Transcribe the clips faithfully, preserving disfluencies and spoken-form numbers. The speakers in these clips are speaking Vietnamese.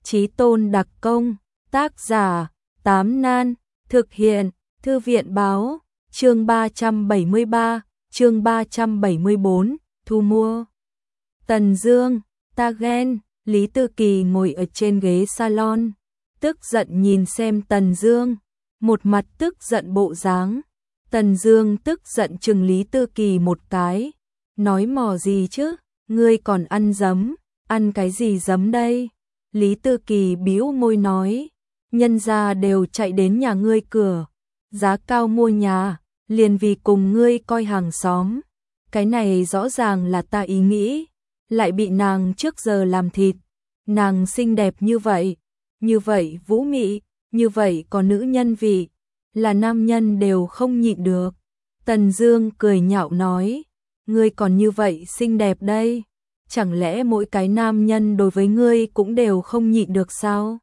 Chí tôn đặc công, tác giả, Tám Nan, thực hiện, Thư viện báo, chương ba trăm bảy mươi ba, chương ba trăm bảy mươi bốn, thu mua. Tần Dương, ta ghen, Lý Tư Kỳ ngồi ở trên ghế salon, tức giận nhìn xem Tần Dương, một mặt tức giận bộ dáng. Tần Dương tức giận chừng Lý Tư Kỳ một cái, nói mò gì chứ, ngươi còn ăn giấm, ăn cái gì giấm đây? Lý Tư Kỳ bĩu môi nói, nhân gia đều chạy đến nhà ngươi cửa, giá cao mua nhà, liền vì cùng ngươi coi hàng xóm. Cái này rõ ràng là ta ý nghĩ, lại bị nàng trước giờ làm thịt. Nàng xinh đẹp như vậy, như vậy vũ mị, như vậy có nữ nhân vị, là nam nhân đều không nhịn được. Tần Dương cười nhạo nói, ngươi còn như vậy xinh đẹp đây, chẳng lẽ mỗi cái nam nhân đối với ngươi cũng đều không nhịn được sao?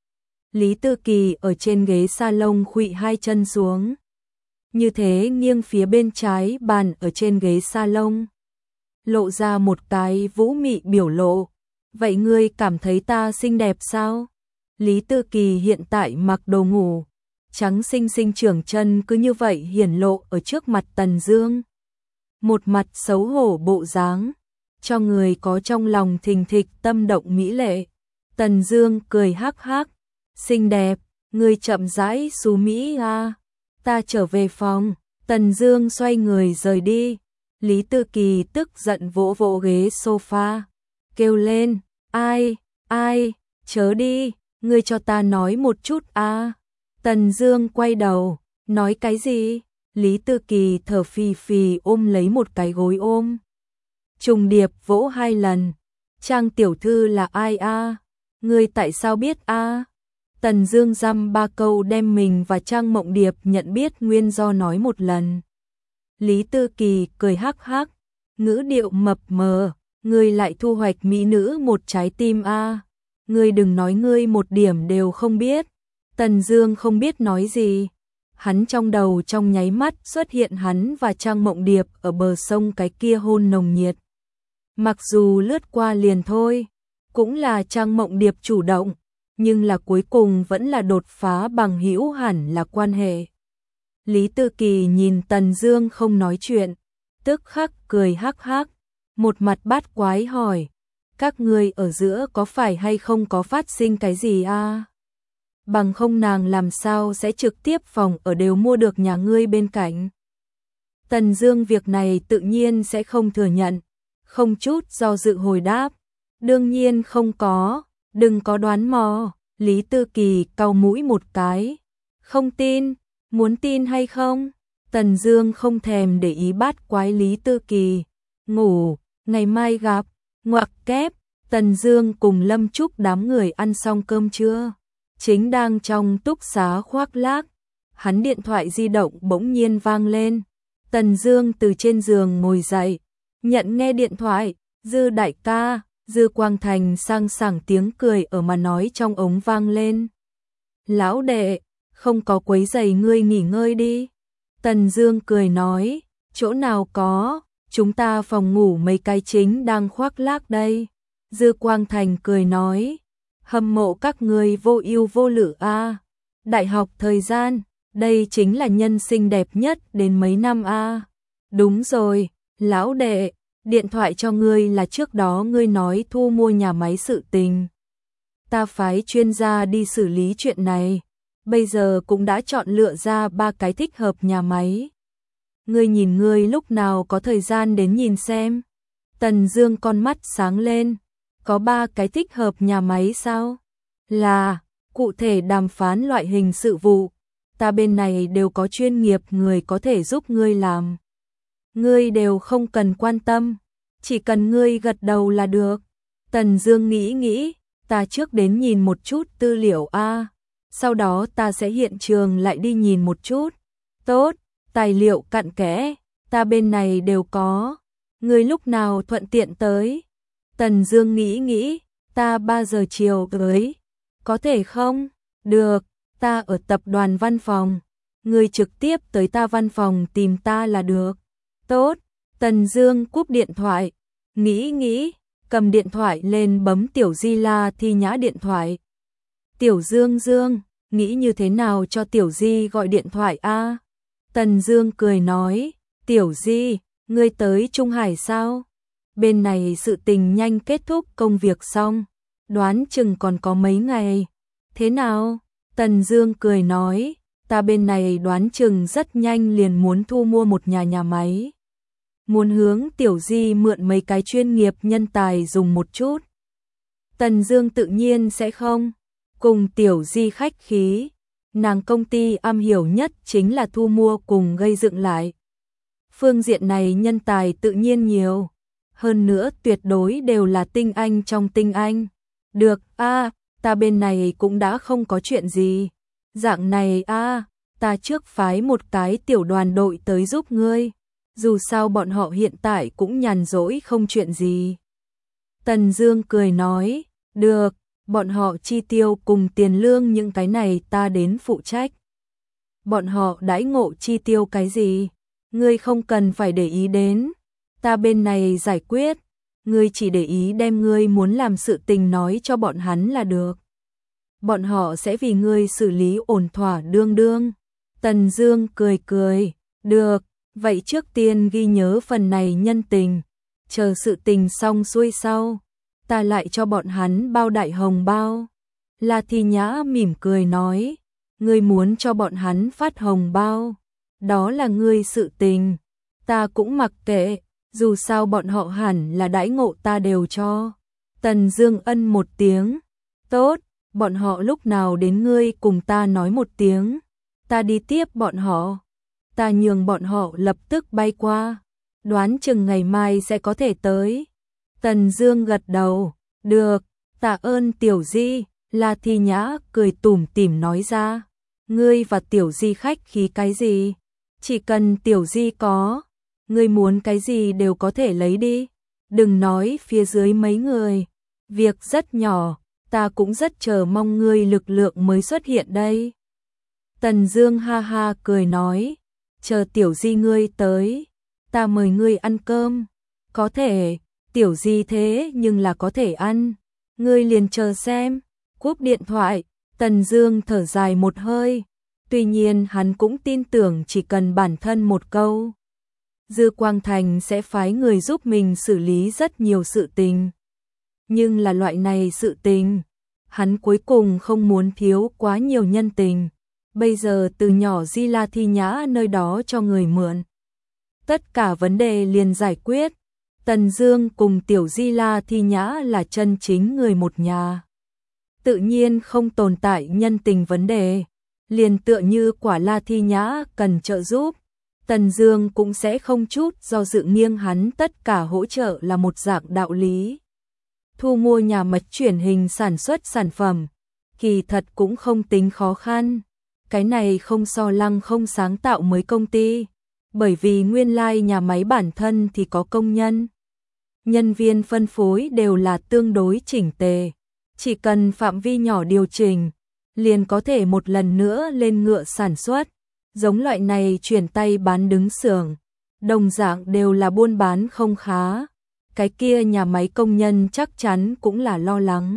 Lý Tư Kỳ ở trên ghế salon khuỵu hai chân xuống, như thế nghiêng phía bên trái bàn ở trên ghế salon, lộ ra một cái vũ mị biểu lộ. Vậy ngươi cảm thấy ta xinh đẹp sao? Lý Tư Kỳ hiện tại mặc đồ ngủ, trắng xinh xinh trưởng chân cứ như vậy hiển lộ ở trước mặt Tần Dương. Một mặt xấu hổ bộ dáng, cho người có trong lòng thình thịch tâm động mỹ lệ. Tần Dương cười hắc hắc, xinh đẹp, ngươi chậm rãi xú mỹ a. Ta trở về phòng. Tần Dương xoay người rời đi. Lý Tư Kỳ tức giận vỗ vỗ ghế sofa, kêu lên, ai, ai, chớ đi, ngươi cho ta nói một chút a. Tần Dương quay đầu, nói cái gì? Lý Tư Kỳ thở phì phì ôm lấy một cái gối ôm, trùng điệp vỗ hai lần. Trang tiểu thư là ai a? Ngươi tại sao biết a? Tần Dương dăm ba câu đem mình và Trang Mộng Điệp nhận biết nguyên do nói một lần. Lý Tư Kỳ cười hắc hắc, ngữ điệu mập mờ, ngươi lại thu hoạch mỹ nữ một trái tim a. Ngươi đừng nói ngươi một điểm đều không biết. Tần Dương không biết nói gì. Hắn trong đầu trong nháy mắt xuất hiện hắn và Trang Mộng Điệp ở bờ sông cái kia hôn nồng nhiệt. Mặc dù lướt qua liền thôi, cũng là Trang Mộng Điệp chủ động, nhưng là cuối cùng vẫn là đột phá bằng hữu hẳn là quan hệ. Lý Tư Kỳ nhìn Tần Dương không nói chuyện, tức khắc cười hắc hắc, một mặt bát quái hỏi, các ngươi ở giữa có phải hay không có phát sinh cái gì a? Bằng không nàng làm sao sẽ trực tiếp phòng ở đều mua được nhà ngươi bên cạnh. Tần Dương việc này tự nhiên sẽ không thừa nhận, không chút do dự hồi đáp, đương nhiên không có, đừng có đoán mò. Lý Tư Kỳ cau mũi một cái, không tin, muốn tin hay không? Tần Dương không thèm để ý bát quái Lý Tư Kỳ, ngủ, ngày mai gặp. Ngoặc kép. Tần Dương cùng Lâm Trúc đám người ăn xong cơm trưa, chính đang trong túc xá khoác lác, hắn điện thoại di động bỗng nhiên vang lên. Tần Dương từ trên giường ngồi dậy, nhận nghe điện thoại, Dư đại ca. Dư Quang Thành sang sảng tiếng cười ở mà nói trong ống vang lên. Lão đệ, không có quấy rầy ngươi nghỉ ngơi đi. Tần Dương cười nói, chỗ nào có, chúng ta phòng ngủ mấy cái chính đang khoác lác đây. Dư Quang Thành cười nói, hâm mộ các ngươi vô ưu vô lự a. Đại học thời gian, đây chính là nhân sinh đẹp nhất đến mấy năm a. Đúng rồi, lão đệ, điện thoại cho ngươi là trước đó ngươi nói thu mua nhà máy sự tình. Ta phái chuyên gia đi xử lý chuyện này, bây giờ cũng đã chọn lựa ra ba cái thích hợp nhà máy. Ngươi nhìn ngươi lúc nào có thời gian đến nhìn xem. Tần Dương con mắt sáng lên, có ba cái thích hợp nhà máy sao? Là, cụ thể đàm phán loại hình sự vụ, ta bên này đều có chuyên nghiệp người có thể giúp ngươi làm. Ngươi đều không cần quan tâm, chỉ cần ngươi gật đầu là được. Tần Dương nghĩ nghĩ, ta trước đến nhìn một chút tư liệu a, sau đó ta sẽ hiện trường lại đi nhìn một chút. Tốt, tài liệu cặn kẽ, ta bên này đều có. Ngươi lúc nào thuận tiện tới? Tần Dương nghĩ nghĩ, ta ba giờ chiều tới, có thể không? Được, ta ở tập đoàn văn phòng, ngươi trực tiếp tới ta văn phòng tìm ta là được. Tốt. Tần Dương cúp điện thoại, nghĩ nghĩ, cầm điện thoại lên bấm Tiểu Di La Thi Nhã điện thoại, Tiểu Dương Dương, nghĩ như thế nào cho Tiểu Di gọi điện thoại a? Tần Dương cười nói, Tiểu Di, ngươi tới Trung Hải sao? Bên này sự tình nhanh kết thúc công việc xong, đoán chừng còn có mấy ngày. Thế nào? Tần Dương cười nói, ta bên này đoán chừng rất nhanh liền muốn thu mua một nhà nhà máy. Muốn hướng Tiểu Di mượn mấy cái chuyên nghiệp nhân tài dùng một chút. Tần Dương tự nhiên sẽ không cùng Tiểu Di khách khí, nàng công ty am hiểu nhất chính là thu mua cùng gây dựng lại. Phương diện này nhân tài tự nhiên nhiều, hơn nữa tuyệt đối đều là tinh anh trong tinh anh. Được, a, ta bên này cũng đã không có chuyện gì. Dạng này a, ta trước phái một cái tiểu đoàn đội tới giúp ngươi. Dù sao bọn họ hiện tại cũng nhàn rỗi không chuyện gì. Tần Dương cười nói, được, bọn họ chi tiêu cùng tiền lương những cái này ta đến phụ trách. Bọn họ đãi ngộ chi tiêu cái gì, ngươi không cần phải để ý đến, ta bên này giải quyết, ngươi chỉ để ý đem ngươi muốn làm sự tình nói cho bọn hắn là được. Bọn họ sẽ vì ngươi xử lý ổn thỏa đương đương. Tần Dương cười cười, được, vậy trước tiên ghi nhớ phần này nhân tình, chờ sự tình xong xuôi sau, ta lại cho bọn hắn bao đại hồng bao. La Thi Nhã mỉm cười nói, ngươi muốn cho bọn hắn phát hồng bao, đó là ngươi sự tình, ta cũng mặc kệ, dù sao bọn họ hẳn là đãi ngộ ta đều cho. Tần Dương ân một tiếng, tốt, bọn họ lúc nào đến ngươi cùng ta nói một tiếng, ta đi tiếp bọn họ, ta nhường bọn họ lập tức bay qua, đoán chừng ngày mai sẽ có thể tới. Tần Dương gật đầu, được, tạ ơn Tiểu Di. La Thi Nhã cười tủm tỉm nói ra, ngươi và Tiểu Di khách khí cái gì, chỉ cần Tiểu Di có, ngươi muốn cái gì đều có thể lấy đi, đừng nói phía dưới mấy người, việc rất nhỏ, ta cũng rất chờ mong ngươi lực lượng mới xuất hiện đây. Tần Dương ha ha cười nói, chờ Tiểu Di ngươi tới, ta mời ngươi ăn cơm, có thể, Tiểu Di thế nhưng là có thể ăn, ngươi liền chờ xem. Cúp điện thoại, Tần Dương thở dài một hơi, tuy nhiên hắn cũng tin tưởng chỉ cần bản thân một câu, Dư Quang Thành sẽ phái người giúp mình xử lý rất nhiều sự tình. Nhưng là loại này sự tình, hắn cuối cùng không muốn thiếu quá nhiều nhân tình, bây giờ từ nhỏ Di La Thi Nhã nơi đó cho người mượn. Tất cả vấn đề liền giải quyết, Tần Dương cùng Tiểu Di La Thi Nhã là chân chính người một nhà. Tự nhiên không tồn tại nhân tình vấn đề, liền tựa như quả La Thi Nhã cần trợ giúp, Tần Dương cũng sẽ không chút do dự nghiêng hắn tất cả hỗ trợ là một dạng đạo lý. Thu mua nhà máy chuyển hình sản xuất sản phẩm, kỳ thật cũng không tính khó khăn, cái này không so Lăng Không sáng tạo mới công ty, bởi vì nguyên lai nhà máy bản thân thì có công nhân. Nhân viên phân phối đều là tương đối chỉnh tề. Chỉ cần phạm vi nhỏ điều chỉnh, liền có thể một lần nữa lên ngựa sản xuất. Giống loại này chuyển tay bán đứng xưởng, đồng dạng đều là buôn bán không khá. Cái kia nhà máy công nhân chắc chắn cũng là lo lắng.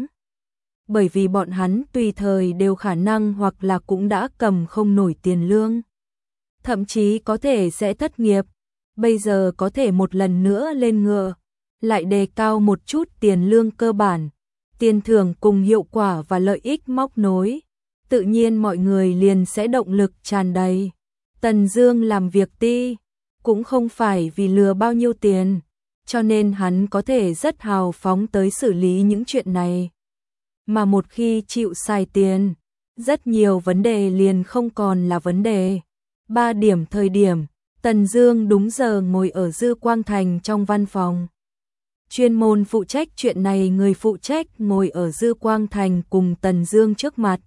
Bởi vì bọn hắn tùy thời đều khả năng hoặc là cũng đã cầm không nổi tiền lương. Thậm chí có thể sẽ thất nghiệp. Bây giờ có thể một lần nữa lên ngựa, lại đề cao một chút tiền lương cơ bản. Tiền thưởng cùng hiệu quả và lợi ích móc nối, tự nhiên mọi người liền sẽ động lực tràn đầy. Tần Dương làm việc ti, cũng không phải vì lừa bao nhiêu tiền, cho nên hắn có thể rất hào phóng tới xử lý những chuyện này. Mà một khi chịu xài tiền, rất nhiều vấn đề liền không còn là vấn đề. Ba điểm thời điểm, Tần Dương đúng giờ ngồi ở Dư Quang Thành trong văn phòng. Chuyên môn phụ trách chuyện này người phụ trách ngồi ở Dư Quang Thành cùng Tần Dương trước mặt.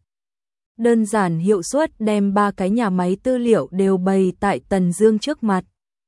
Đơn giản hiệu suất đem ba cái nhà máy tư liệu đều bày tại Tần Dương trước mặt.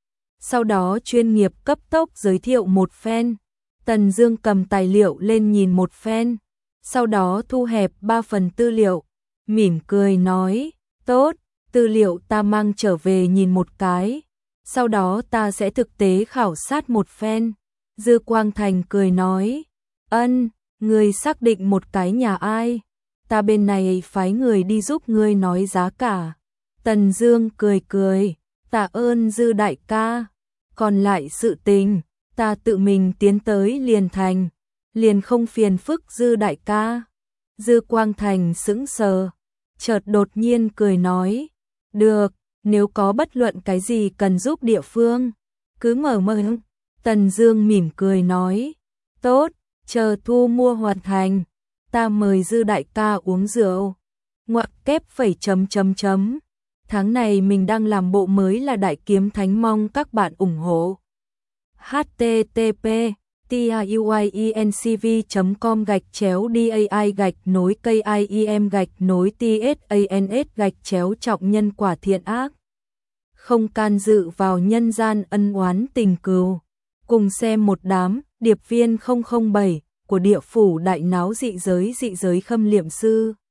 Sau đó chuyên nghiệp cấp tốc giới thiệu một phen. Tần Dương cầm tài liệu lên nhìn một phen. Sau đó thu hẹp ba phần tư liệu. Mỉm cười nói, tốt, tư liệu ta mang trở về nhìn một cái. Sau đó ta sẽ thực tế khảo sát một phen. Dư Quang Thành cười nói, ân, người xác định một cái nhà ai? ta bên này phái người đi giúp ngươi nói giá cả. Tần Dương cười cười, tạ ơn Dư đại ca, còn lại sự tình, ta tự mình tiến tới liền thành, liền không phiền phức Dư đại ca. Dư Quang Thành sững sờ, chợt đột nhiên cười nói, được, nếu có bất luận cái gì cần giúp địa phương, cứ mở miệng. Tần Dương mỉm cười nói, tốt, chờ thu mua hoàn thành, ta mời Dư đại ca uống rượu. Ngoặc kép phẩy chấm chấm chấm. Tháng này mình đang làm bộ mới là Đại Kiếm Thánh, mong các bạn ủng hộ. h t t p tuyiencv chấm com gạch chéo dai gạch nối kim gạch nối tsans gạch chéo trọng nhân quả thiện ác. Không can dự vào nhân gian ân oán tình cừu. Cùng xem một đám điệp viên không không bảy của địa phủ đại náo dị giới dị giới Khâm Liệm Sư.